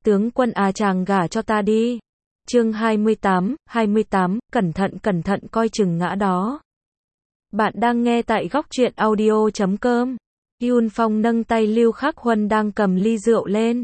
Tướng quân à, chàng gả cho ta đi. Chương 28, cẩn thận coi chừng ngã đó. Bạn đang nghe tại góc truyện audio.com. Yun Phong nâng tay Lưu Khắc Huân đang cầm ly rượu lên.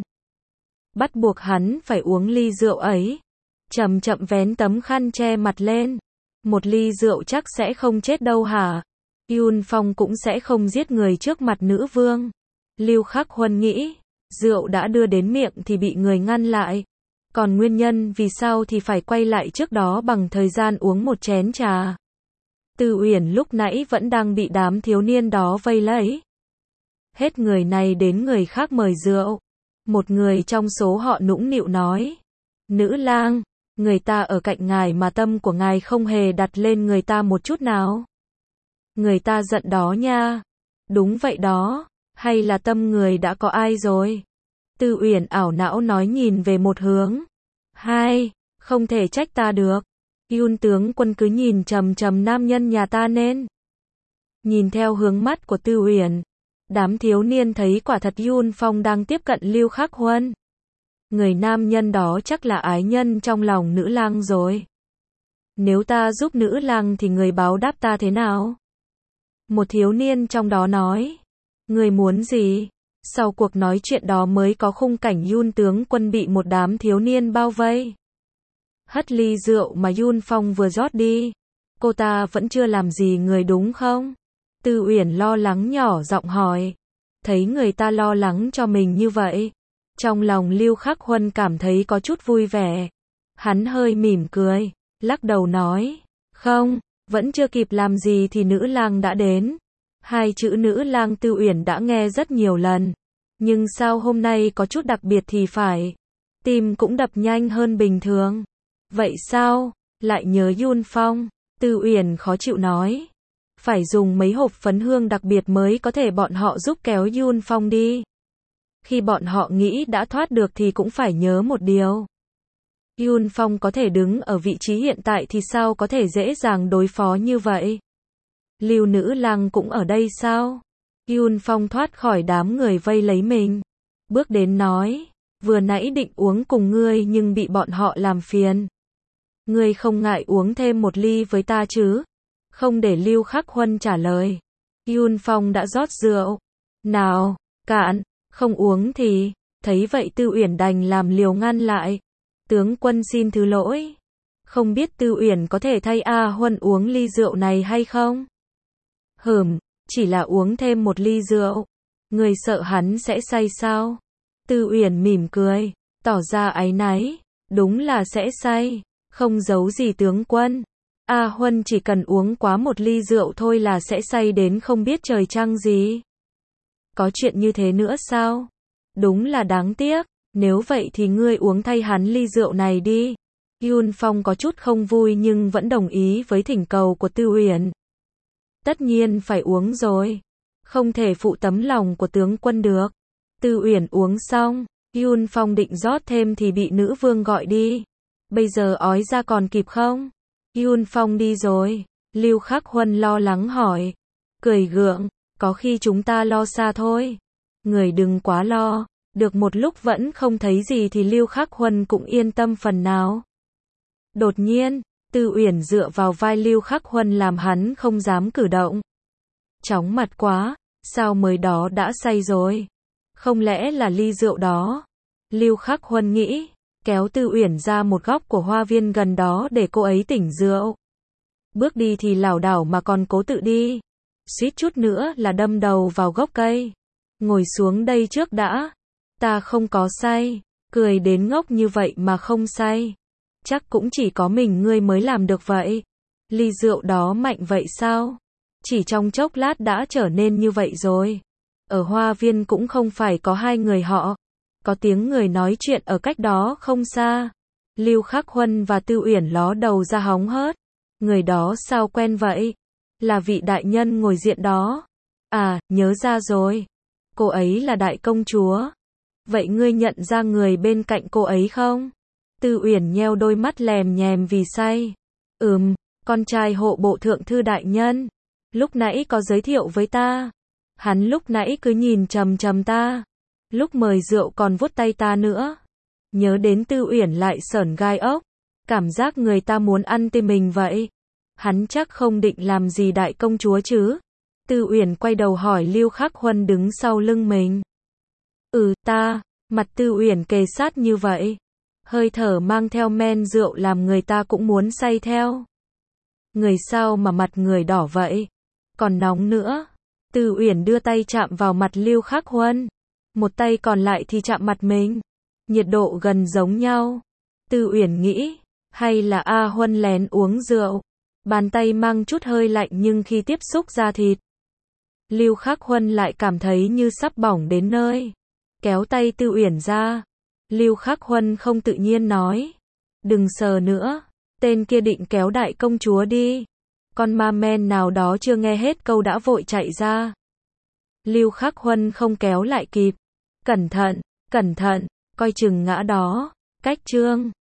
Bắt buộc hắn phải uống ly rượu ấy. Chậm chậm vén tấm khăn che mặt lên. Một ly rượu chắc sẽ không chết đâu hả? Yun Phong cũng sẽ không giết người trước mặt nữ vương. Lưu Khắc Huân nghĩ, rượu đã đưa đến miệng thì bị người ngăn lại. Còn nguyên nhân vì sao thì phải quay lại trước đó bằng thời gian uống một chén trà. Tư Uyển lúc nãy vẫn đang bị đám thiếu niên đó vây lấy. Hết người này đến người khác mời rượu. Một người trong số họ nũng nịu nói. Nữ lang, người ta ở cạnh ngài mà tâm của ngài không hề đặt lên người ta một chút nào. Người ta giận đó nha. Đúng vậy đó. Hay là tâm người đã có ai rồi? Tư Uyển ảo não nói nhìn về một hướng. Hai, không thể trách ta được. Yun tướng quân cứ nhìn chằm chằm nam nhân nhà ta nên. Nhìn theo hướng mắt của Tư Uyển, đám thiếu niên thấy quả thật Yun Phong đang tiếp cận Lưu Khắc Huân. Người nam nhân đó chắc là ái nhân trong lòng nữ lang rồi. Nếu ta giúp nữ lang thì người báo đáp ta thế nào? Một thiếu niên trong đó nói. Người muốn gì? Sau cuộc nói chuyện đó mới có khung cảnh Yun tướng quân bị một đám thiếu niên bao vây. Hất ly rượu mà Yun Phong vừa rót đi. Cô ta vẫn chưa làm gì người đúng không? Tư Uyển lo lắng nhỏ giọng hỏi. Thấy người ta lo lắng cho mình như vậy, trong lòng Lưu Khắc Huân cảm thấy có chút vui vẻ. Hắn hơi mỉm cười, lắc đầu nói. Không, vẫn chưa kịp làm gì thì nữ lang đã đến. Hai chữ nữ lang Tư Uyển đã nghe rất nhiều lần. Nhưng sao hôm nay có chút đặc biệt thì phải. Tim cũng đập nhanh hơn bình thường. Vậy sao? Lại nhớ Yun Phong. Tư Uyển khó chịu nói. Phải dùng mấy hộp phấn hương đặc biệt mới có thể bọn họ giúp kéo Yun Phong đi. Khi bọn họ nghĩ đã thoát được thì cũng phải nhớ một điều. Yun Phong có thể đứng ở vị trí hiện tại thì sao có thể dễ dàng đối phó như vậy? Lưu nữ lang cũng ở đây sao? Yun Phong thoát khỏi đám người vây lấy mình. Bước đến nói. Vừa nãy định uống cùng ngươi nhưng bị bọn họ làm phiền. Ngươi không ngại uống thêm một ly với ta chứ? Không để Lưu Khắc Huân trả lời. Yun Phong đã rót rượu. Nào, cạn, không uống thì. Thấy vậy Tư Uyển đành làm liều ngăn lại. Tướng quân xin thứ lỗi. Không biết Tư Uyển có thể thay A Huân uống ly rượu này hay không? Chỉ là uống thêm một ly rượu. Người sợ hắn sẽ say sao? Tư Uyển mỉm cười, tỏ ra áy náy. Đúng là sẽ say, không giấu gì tướng quân. A Huân chỉ cần uống quá một ly rượu thôi là sẽ say đến không biết trời trăng gì. Có chuyện như thế nữa sao? Đúng là đáng tiếc. Nếu vậy thì ngươi uống thay hắn ly rượu này đi. Yun Phong có chút không vui nhưng vẫn đồng ý với thỉnh cầu của Tư Uyển. Tất nhiên phải uống rồi. Không thể phụ tấm lòng của tướng quân được. Tư Uyển uống xong, Yun Phong định rót thêm thì bị nữ vương gọi đi. Bây giờ ói ra còn kịp không? Yun Phong đi rồi. Lưu Khắc Huân lo lắng hỏi. Cười gượng, có khi chúng ta lo xa thôi. Người đừng quá lo. Được một lúc vẫn không thấy gì thì Lưu Khắc Huân cũng yên tâm phần nào. Đột nhiên, Tư Uyển dựa vào vai Lưu Khắc Huân làm hắn không dám cử động. Chóng mặt quá, sao mới đó đã say rồi? Không lẽ là ly rượu đó? Lưu Khắc Huân nghĩ, kéo Tư Uyển ra một góc của hoa viên gần đó để cô ấy tỉnh rượu. Bước đi thì lảo đảo mà còn cố tự đi. Suýt chút nữa là đâm đầu vào gốc cây. Ngồi xuống đây trước đã. Ta không có say. Cười đến ngốc như vậy mà không say. Chắc cũng chỉ có mình ngươi mới làm được vậy. Ly rượu đó mạnh vậy sao? Chỉ trong chốc lát đã trở nên như vậy rồi. Ở hoa viên cũng không phải có hai người họ. Có tiếng người nói chuyện ở cách đó không xa. Lưu Khắc Huân và Tư Uyển ló đầu ra hóng hớt. Người đó sao quen vậy? Là vị đại nhân ngồi diện đó. À, nhớ ra rồi. Cô ấy là đại công chúa. Vậy ngươi nhận ra người bên cạnh cô ấy không? Tư Uyển nheo đôi mắt lèm nhèm vì say. Con trai hộ bộ thượng thư đại nhân. Lúc nãy có giới thiệu với ta. Hắn lúc nãy cứ nhìn chằm chằm ta. Lúc mời rượu còn vuốt tay ta nữa. Nhớ đến Tư Uyển lại sởn gai ốc, cảm giác người ta muốn ăn tim mình vậy. Hắn chắc không định làm gì đại công chúa chứ? Tư Uyển quay đầu hỏi Lưu Khắc Huân đứng sau lưng mình. Ta, mặt Tư Uyển kề sát như vậy. Hơi thở mang theo men rượu làm người ta cũng muốn say theo. Người sao mà mặt người đỏ vậy? Còn nóng nữa. Tư Uyển đưa tay chạm vào mặt Lưu Khắc Huân. Một tay còn lại thì chạm mặt mình. Nhiệt độ gần giống nhau. Tư Uyển nghĩ, hay là A Huân lén uống rượu. Bàn tay mang chút hơi lạnh nhưng khi tiếp xúc da thịt, Lưu Khắc Huân lại cảm thấy như sắp bỏng đến nơi. Kéo tay Tư Uyển ra. Lưu Khắc Huân không tự nhiên nói. Đừng sờ nữa. Tên kia định kéo đại công chúa đi. Con ma men nào đó chưa nghe hết câu đã vội chạy ra. Lưu Khắc Huân không kéo lại kịp. Cẩn thận, coi chừng ngã đó. Cách chương